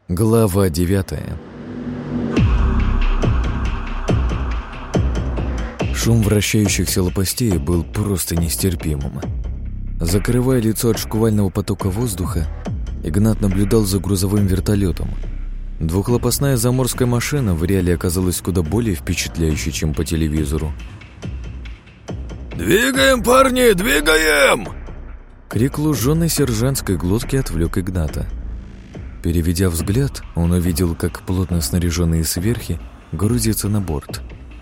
Глава 9. Шум вращающихся лопастей был просто нестерпимым. Закрывая лицо от шквального потока воздуха, Игнат наблюдал за грузовым вертолетом. Двухлопастная заморская машина в реале оказалась куда более впечатляющей, чем по телевизору. «Двигаем, парни, двигаем!» Крик лужёной сержантской глотки отвлек Игната. Переведя взгляд, он увидел, как плотно снаряженные сверхи грузятся на борт.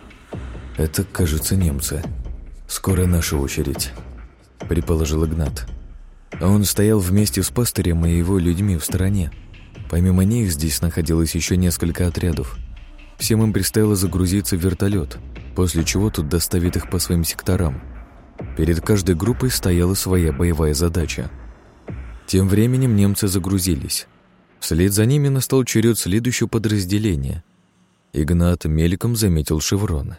«Это, кажется, немцы. Скоро наша очередь», — предположил Игнат. Он стоял вместе с пастырем и его людьми в стороне. Помимо них здесь находилось еще несколько отрядов. Всем им предстояло загрузиться в вертолет, после чего тут доставит их по своим секторам. Перед каждой группой стояла своя боевая задача. Тем временем немцы загрузились. Вслед за ними настал черед следующего подразделения. Игнат мельком заметил шеврон.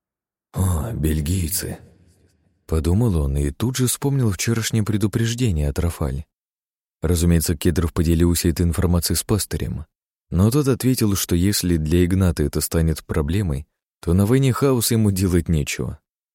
«О, бельгийцы!» Подумал он и тут же вспомнил вчерашнее предупреждение от Рафаль. Разумеется, Кедров поделился этой информацией с пастырем, но тот ответил, что если для Игната это станет проблемой, то на войне хаоса ему делать нечего.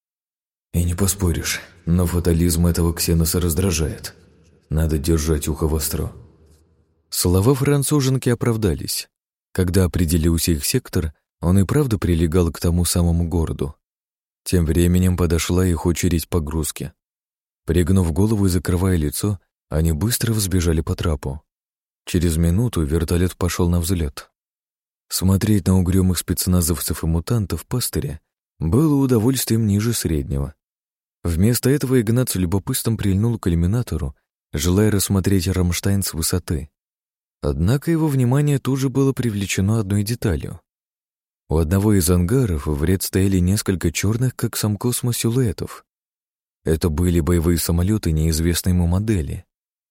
«И не поспоришь, но фатализм этого Ксеноса раздражает. Надо держать ухо востро». Слова француженки оправдались. Когда определился их сектор, он и правда прилегал к тому самому городу. Тем временем подошла их очередь погрузки. Пригнув голову и закрывая лицо, они быстро взбежали по трапу. Через минуту вертолет пошел на взлет. Смотреть на угрюмых спецназовцев и мутантов пастыря было удовольствием ниже среднего. Вместо этого Игнат с любопытством прильнул к иллюминатору, желая рассмотреть Рамштайн с высоты. Однако его внимание тут же было привлечено одной деталью. У одного из ангаров в ряд стояли несколько черных, как сам космос, силуэтов. Это были боевые самолеты неизвестной ему модели.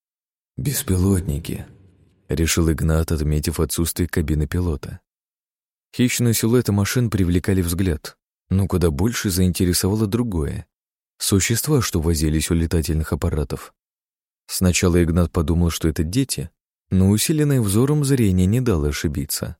«Беспилотники», — решил Игнат, отметив отсутствие кабины пилота. Хищные силуэты машин привлекали взгляд, но куда больше заинтересовало другое — существа, что возились у летательных аппаратов. Сначала Игнат подумал, что это дети, но усиленное взором зрение не дало ошибиться.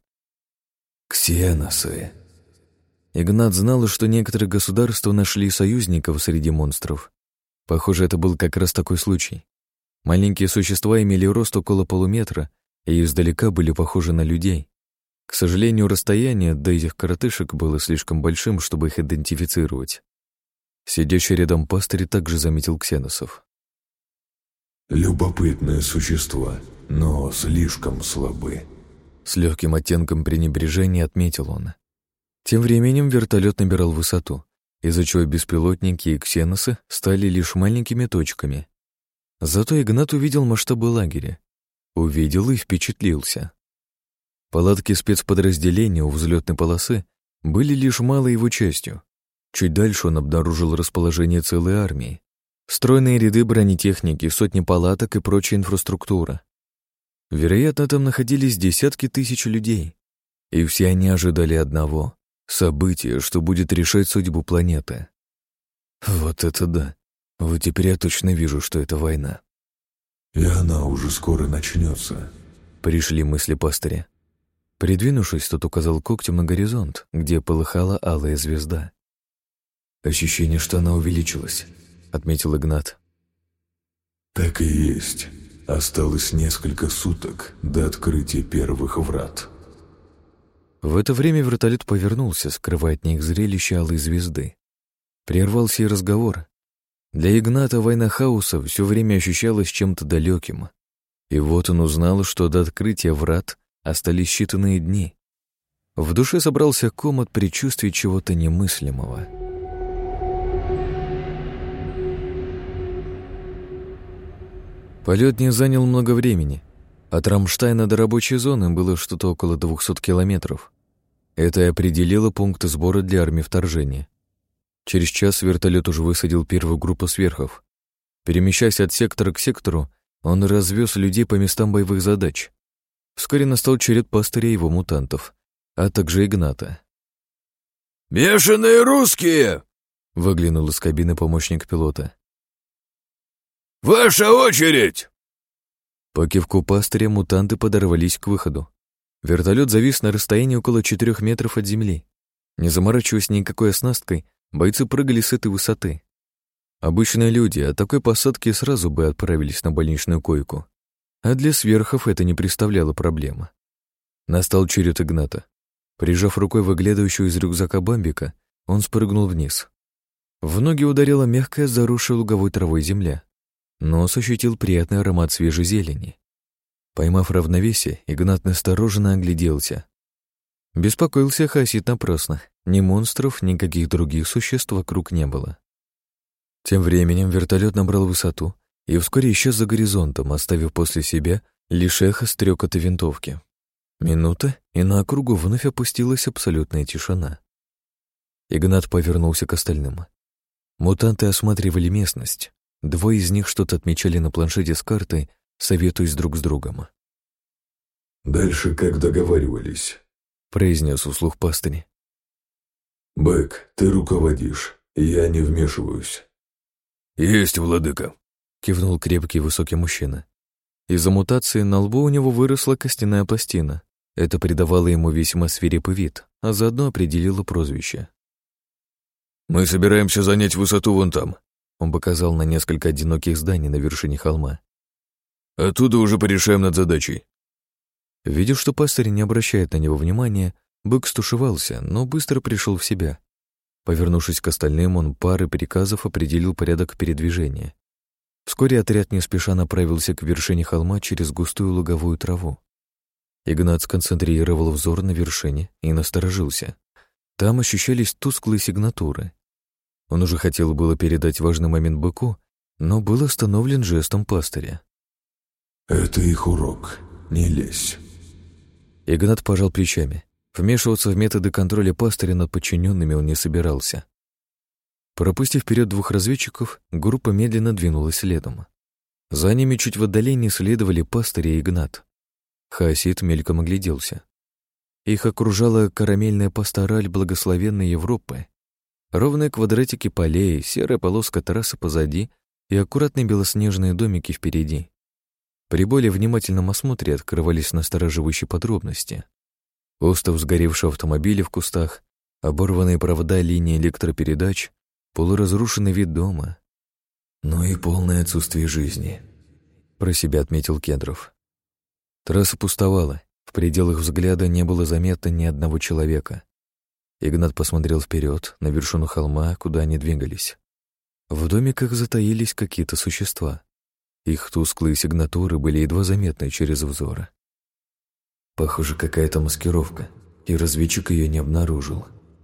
«Ксеносы». Игнат знал, что некоторые государства нашли союзников среди монстров. Похоже, это был как раз такой случай. Маленькие существа имели рост около полуметра и издалека были похожи на людей. К сожалению, расстояние до этих коротышек было слишком большим, чтобы их идентифицировать. Сидящий рядом пастырь также заметил ксеносов. «Любопытные существа, но слишком слабы», — с легким оттенком пренебрежения отметил он. Тем временем вертолет набирал высоту, из-за чего беспилотники и ксеносы стали лишь маленькими точками. Зато Игнат увидел масштабы лагеря. Увидел и впечатлился. Палатки спецподразделения у взлетной полосы были лишь малой его частью. Чуть дальше он обнаружил расположение целой армии. Стройные ряды бронетехники, сотни палаток и прочая инфраструктура. Вероятно, там находились десятки тысяч людей. И все они ожидали одного — события, что будет решать судьбу планеты. Вот это да. Вот теперь я точно вижу, что это война. «И она уже скоро начнется», — пришли мысли пастыря. Придвинувшись, тот указал когтем на горизонт, где полыхала алая звезда. «Ощущение, что она увеличилась», — отметил Игнат. «Так и есть. Осталось несколько суток до открытия первых врат». В это время вертолет повернулся, скрывая от них зрелище алой звезды. Прервался и разговор. Для Игната война хаоса все время ощущалась чем-то далеким. И вот он узнал, что до открытия врат остались считанные дни. В душе собрался ком от предчувствия чего-то немыслимого. Полет не занял много времени. От Рамштайна до рабочей зоны было что-то около 200 километров. Это и определило пункты сбора для армии вторжения. Через час вертолет уже высадил первую группу сверхов. Перемещаясь от сектора к сектору, он развез людей по местам боевых задач. Вскоре настал черед пастыря и его мутантов, а также Игната. «Бешеные русские!» — выглянул из кабины помощник пилота. «Ваша очередь!» По кивку пастыря мутанты подорвались к выходу. Вертолет завис на расстоянии около 4 метров от земли. Не заморачиваясь никакой оснасткой, бойцы прыгали с этой высоты. Обычные люди от такой посадки сразу бы отправились на больничную койку. А для сверхов это не представляло проблемы. Настал черед Игната. Прижав рукой выглядывающую из рюкзака Бамбика, он спрыгнул вниз. В ноги ударила мягкая, заросшая луговой травой земля. Нос ощутил приятный аромат свежей зелени. Поймав равновесие, Игнат настороженно огляделся. Беспокоился Хаосид напрасно. Ни монстров, ни каких других существ вокруг не было. Тем временем вертолет набрал высоту и вскоре исчез за горизонтом, оставив после себя лишь эхо стрекота винтовки. Минута, и на округу вновь опустилась абсолютная тишина. Игнат повернулся к остальным. Мутанты осматривали местность. Двое из них что-то отмечали на планшете с картой, советуясь друг с другом. «Дальше, как договаривались», — произнес вслух пастырь. «Бэк, ты руководишь, я не вмешиваюсь». «Есть, владыка», — кивнул крепкий высокий мужчина. Из-за мутации на лбу у него выросла костяная пластина. Это придавало ему весьма свирепый вид, а заодно определило прозвище. «Мы собираемся занять высоту вон там», — он показал на несколько одиноких зданий на вершине холма. «Оттуда уже порешаем над задачей». Видя, что пастырь не обращает на него внимания, бык стушевался, но быстро пришел в себя. Повернувшись к остальным, он парой приказов определил порядок передвижения. Вскоре отряд не спеша направился к вершине холма через густую луговую траву. Игнат сконцентрировал взор на вершине и насторожился. Там ощущались тусклые сигнатуры. Он уже хотел было передать важный момент быку, но был остановлен жестом пастыря. «Это их урок, не лезь». Игнат пожал плечами. Вмешиваться в методы контроля пастыря над подчиненными он не собирался. Пропустив вперед двух разведчиков, группа медленно двинулась следом. За ними чуть в отдалении следовали пастырь и Игнат. Хаосид мельком огляделся. Их окружала карамельная пастораль благословенной Европы. Ровные квадратики полей, серая полоска трассы позади и аккуратные белоснежные домики впереди. При более внимательном осмотре открывались настораживающие подробности. Остов сгоревшего автомобиля в кустах, оборванные провода линии электропередач, полуразрушенный вид дома. «Ну и полное отсутствие жизни», — про себя отметил Кедров. Трасса пустовала, в пределах взгляда не было заметно ни одного человека. Игнат посмотрел вперед, на вершину холма, куда они двигались. В домиках затаились какие-то существа. Их тусклые сигнатуры были едва заметны через взоры. Похоже, какая-то маскировка, и разведчик ее не обнаружил.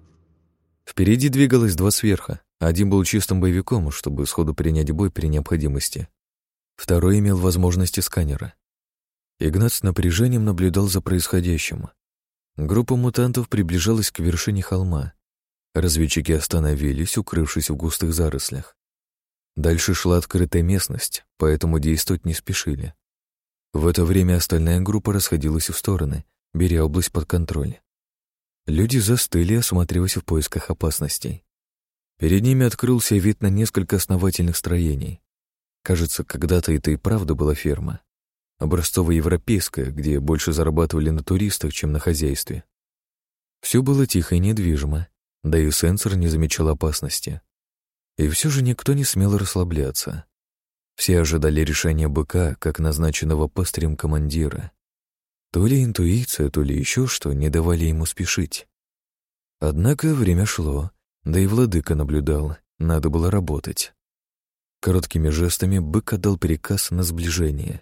Впереди двигалось два сверха. Один был чистым боевиком, чтобы сходу принять бой при необходимости. Второй имел возможности сканера. Игнат с напряжением наблюдал за происходящим. Группа мутантов приближалась к вершине холма. Разведчики остановились, укрывшись в густых зарослях. Дальше шла открытая местность, поэтому действовать не спешили. В это время остальная группа расходилась в стороны, беря область под контроль. Люди застыли, осматриваясь в поисках опасностей. Перед ними открылся вид на несколько основательных строений. Кажется, когда-то это и правда была ферма. Образцово-европейская, где больше зарабатывали на туристах, чем на хозяйстве. Все было тихо и недвижимо, да и сенсор не замечал опасности. И все же никто не смел расслабляться. Все ожидали решения быка, как назначенного пастырем командира. То ли интуиция, то ли еще что не давали ему спешить. Однако время шло, да и владыка наблюдал, надо было работать. Короткими жестами бык отдал приказ на сближение.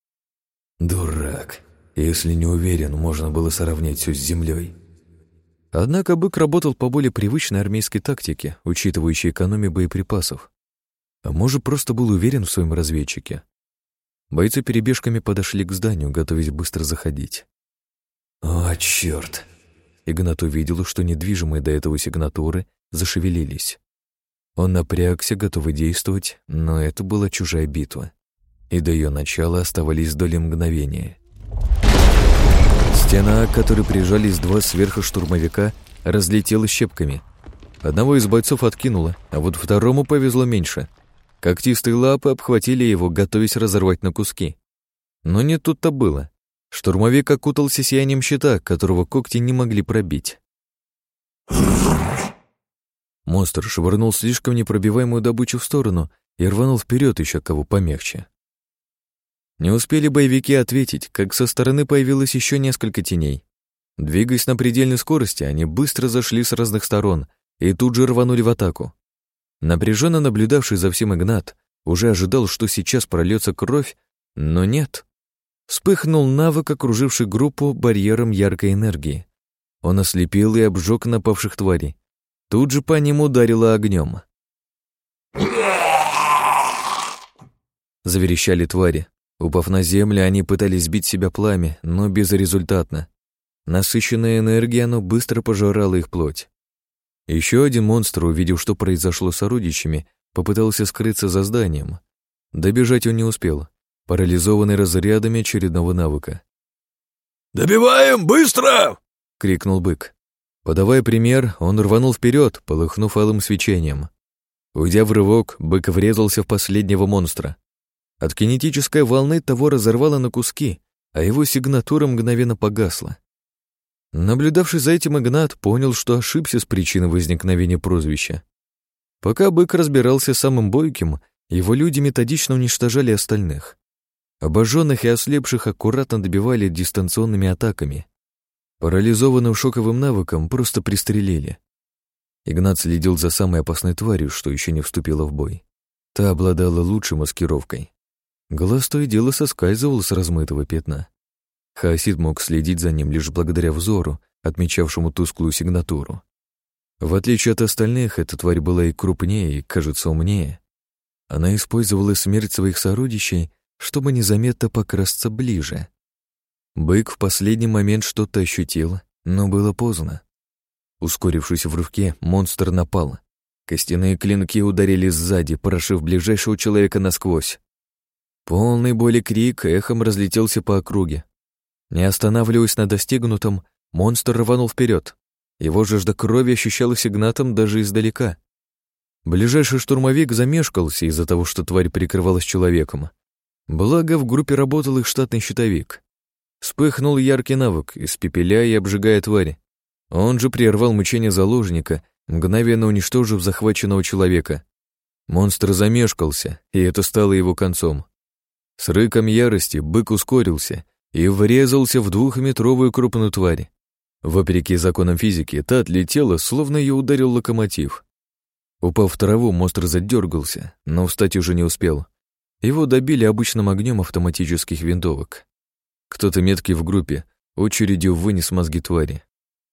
«Дурак. Если не уверен, можно было сравнять все с землей». Однако бык работал по более привычной армейской тактике, учитывающей экономию боеприпасов. А может, просто был уверен в своем разведчике. Бойцы перебежками подошли к зданию, готовясь быстро заходить. «О, черт!» Игнат увидел, что недвижимые до этого сигнатуры зашевелились. Он напрягся, готовый действовать, но это была чужая битва. И до ее начала оставались доли мгновения. Стена, к которой прижались два сверхштурмовика, разлетелась щепками. Одного из бойцов откинуло, а вот второму повезло меньше. Когтистые лапы обхватили его, готовясь разорвать на куски. Но не тут-то было. Штурмовик окутался сиянием щита, которого когти не могли пробить. Монстр швырнул слишком непробиваемую добычу в сторону и рванул вперед еще кого помягче. Не успели боевики ответить, как со стороны появилось еще несколько теней. Двигаясь на предельной скорости, они быстро зашли с разных сторон и тут же рванули в атаку. Напряженно наблюдавший за всем Игнат уже ожидал, что сейчас прольется кровь, но нет. Вспыхнул навык, окруживший группу барьером яркой энергии. Он ослепил и обжег напавших тварей. Тут же по ним ударило огнем. Заверещали твари. Упав на землю, они пытались сбить себя пламя, но безрезультатно. Насыщенная энергией, оно быстро пожирало их плоть. Еще один монстр, увидев, что произошло с сородичами, попытался скрыться за зданием. Добежать он не успел, парализованный разрядами очередного навыка. «Добиваем, быстро!» — крикнул бык. Подавая пример, он рванул вперед, полыхнув алым свечением. Уйдя в рывок, бык врезался в последнего монстра. От кинетической волны того разорвало на куски, а его сигнатура мгновенно погасла. Наблюдавший за этим Игнат понял, что ошибся с причиной возникновения прозвища. Пока бык разбирался с самым бойким, его люди методично уничтожали остальных. Обожженных и ослепших аккуратно добивали дистанционными атаками. Парализованным шоковым навыком просто пристрелили. Игнат следил за самой опасной тварью, что еще не вступила в бой. Та обладала лучшей маскировкой. Глаз то и дело соскальзывал с размытого пятна. Хаосид мог следить за ним лишь благодаря взору, отмечавшему тусклую сигнатуру. В отличие от остальных, эта тварь была и крупнее, и, кажется, умнее. Она использовала смерть своих сородичей, чтобы незаметно покрасться ближе. Бык в последний момент что-то ощутил, но было поздно. Ускорившись в рывке, монстр напал. Костяные клинки ударили сзади, прошив ближайшего человека насквозь. Полный боли крик эхом разлетелся по округе. Не останавливаясь на достигнутом, монстр рванул вперед. Его жажда крови ощущалась Игнатом даже издалека. Ближайший штурмовик замешкался из-за того, что тварь прикрывалась человеком. Благо, в группе работал их штатный щитовик. Вспыхнул яркий навык, испепеляя и обжигая тварь. Он же прервал мучение заложника, мгновенно уничтожив захваченного человека. Монстр замешкался, и это стало его концом. С рыком ярости бык ускорился и врезался в 2-метровую крупную тварь. Вопреки законам физики, та отлетела, словно ее ударил локомотив. Упав в траву, монстр задергался, но встать уже не успел. Его добили обычным огнем автоматических винтовок. Кто-то меткий в группе очередью вынес мозги твари.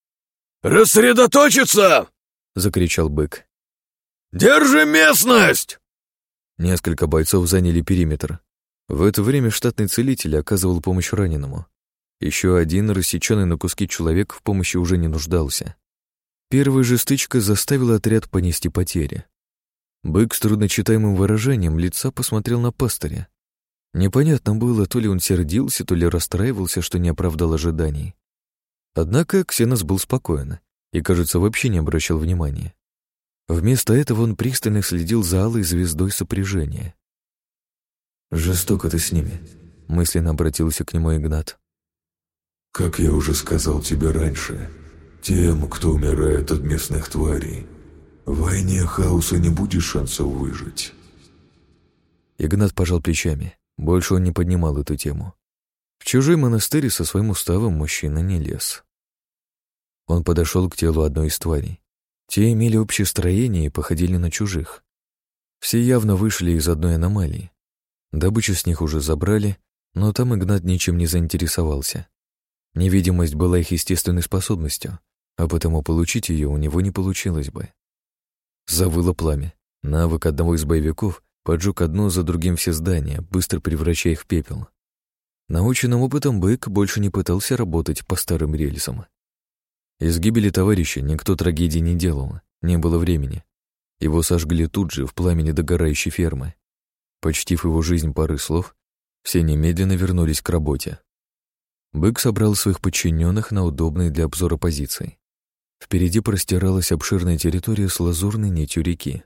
«Рассредоточиться!» — закричал бык. «Держим местность!» Несколько бойцов заняли периметр. В это время штатный целитель оказывал помощь раненому. Еще один рассеченный на куски человек в помощи уже не нуждался. Первая же стычка заставила отряд понести потери. Бык с трудночитаемым выражением лица посмотрел на пастыря. Непонятно было, то ли он сердился, то ли расстраивался, что не оправдал ожиданий. Однако Ксенос был спокоен и, кажется, вообще не обращал внимания. Вместо этого он пристально следил за алой звездой сопряжения. «Жестоко ты с ними», — мысленно обратился к нему Игнат. Как я уже сказал тебе раньше, тем, кто умирает от местных тварей, в войне хаоса не будет шансов выжить. Игнат пожал плечами. Больше он не поднимал эту тему. В чужой монастырь со своим уставом мужчина не лез. Он подошел к телу одной из тварей. Те имели общее строение и походили на чужих. Все явно вышли из одной аномалии. Добычу с них уже забрали, но там Игнат ничем не заинтересовался. Невидимость была их естественной способностью, а потому получить ее у него не получилось бы. Завыло пламя. Навык одного из боевиков поджег одно за другим все здания, быстро превращая их в пепел. Наученным опытом бык больше не пытался работать по старым рельсам. Из гибели товарища никто трагедии не делал, не было времени. Его сожгли тут же, в пламени догорающей фермы. Почтив его жизнь парой слов, все немедленно вернулись к работе. Бык собрал своих подчиненных на удобной для обзора позиции. Впереди простиралась обширная территория с лазурной нитью реки.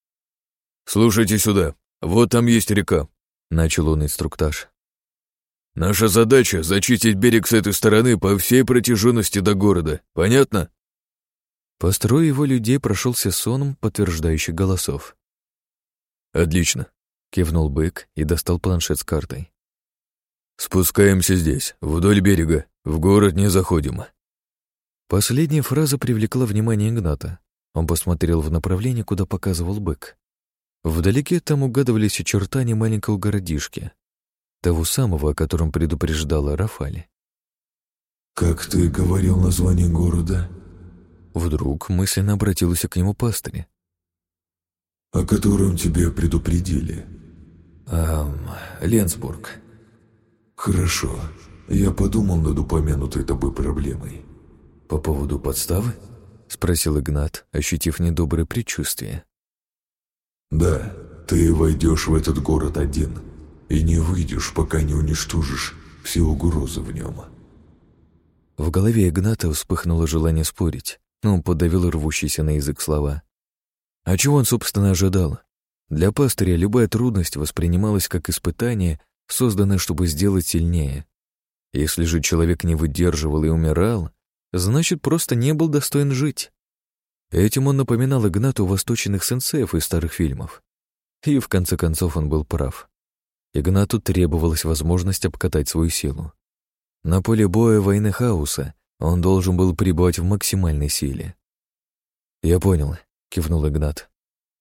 «Слушайте сюда, вот там есть река», — начал он инструктаж. Наша задача — зачистить берег с этой стороны по всей протяженности до города. Понятно?» По строю его людей прошелся сон, подтверждающий голосов. «Отлично», — кивнул бык и достал планшет с картой. «Спускаемся здесь, вдоль берега. В город не заходим». Последняя фраза привлекла внимание Игната. Он посмотрел в направлении, куда показывал бык. Вдалеке там угадывались очертания маленького городишки, того самого, о котором предупреждала Рафали. «Как ты говорил название города?» Вдруг мысленно обратился к нему пастырь. «О котором тебя предупредили?» Ленсбург. «Хорошо. Я подумал над упомянутой тобой проблемой». «По поводу подставы?» — спросил Игнат, ощутив недоброе предчувствие. «Да, ты войдешь в этот город один и не выйдешь, пока не уничтожишь все угрозы в нем». В голове Игната вспыхнуло желание спорить, но он подавил рвущиеся на язык слова. А чего он, собственно, ожидал? Для пастыря любая трудность воспринималась как испытание, созданное, чтобы сделать сильнее. Если же человек не выдерживал и умирал, значит, просто не был достоин жить. Этим он напоминал Игнату восточных сенсеев из старых фильмов. И в конце концов он был прав. Игнату требовалась возможность обкатать свою силу. На поле боя войны хаоса он должен был пребывать в максимальной силе. «Я понял», — кивнул Игнат.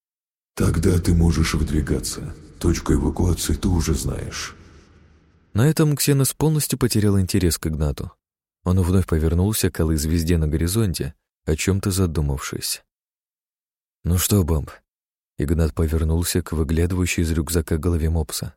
«Тогда ты можешь выдвигаться. Точку эвакуации ты уже знаешь». На этом Ксенос полностью потерял интерес к Игнату. Он вновь повернулся к алой звезде на горизонте, о чем-то задумавшись. «Ну что, Бамб?» Игнат повернулся к выглядывающей из рюкзака голове мопса.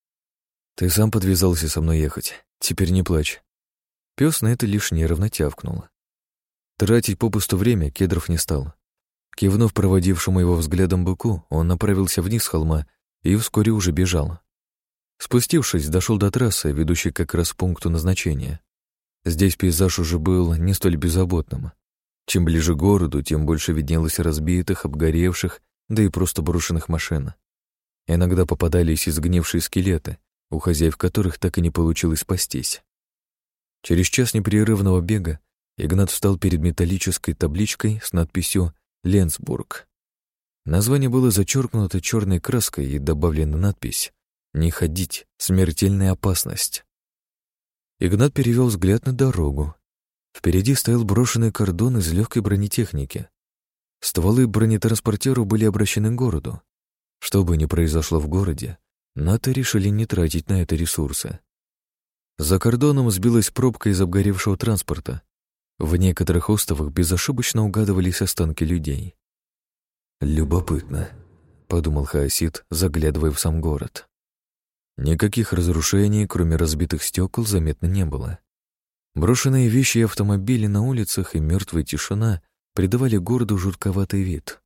«Ты сам подвязался со мной ехать. Теперь не плачь». Пес на это лишь нервно тявкнул. Тратить попусту время Кедров не стал. Кивнув проводившему его взглядом быку, он направился вниз с холма и вскоре уже бежал. Спустившись, дошел до трассы, ведущей как раз к пункту назначения. Здесь пейзаж уже был не столь беззаботным. Чем ближе к городу, тем больше виднелось разбитых, обгоревших, да и просто брошенных машин. Иногда попадались изгнившие скелеты, у хозяев которых так и не получилось спастись. Через час непрерывного бега Игнат встал перед металлической табличкой с надписью «Ленсбург». Название было зачеркнуто черной краской и добавлена надпись «Не ходить, смертельная опасность». Игнат перевел взгляд на дорогу. Впереди стоял брошенный кордон из легкой бронетехники. Стволы бронетранспортеров были обращены к городу. Что бы ни произошло в городе, НАТО решили не тратить на это ресурсы. За кордоном сбилась пробка из обгоревшего транспорта. В некоторых островах безошибочно угадывались останки людей. «Любопытно», — подумал Хаосид, заглядывая в сам город. Никаких разрушений, кроме разбитых стекол, заметно не было. Брошенные вещи и автомобили на улицах и мертвая тишина придавали городу жутковатый вид.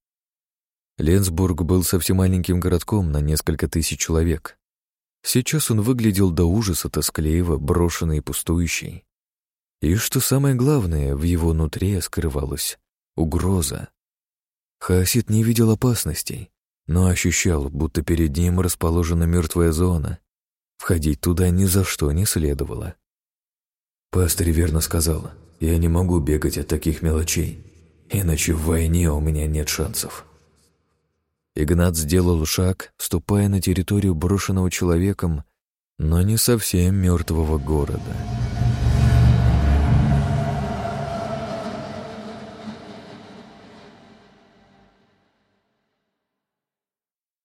Ленсбург был совсем маленьким городком на несколько тысяч человек. Сейчас он выглядел до ужаса тоскливо, брошенный и пустующий. И что самое главное, в его нутре скрывалась угроза. Хаосид не видел опасностей, но ощущал, будто перед ним расположена мертвая зона. Входить туда ни за что не следовало. Пастырь верно сказал, я не могу бегать от таких мелочей, иначе в войне у меня нет шансов. Игнат сделал шаг, вступая на территорию брошенного человеком, но не совсем мертвого города.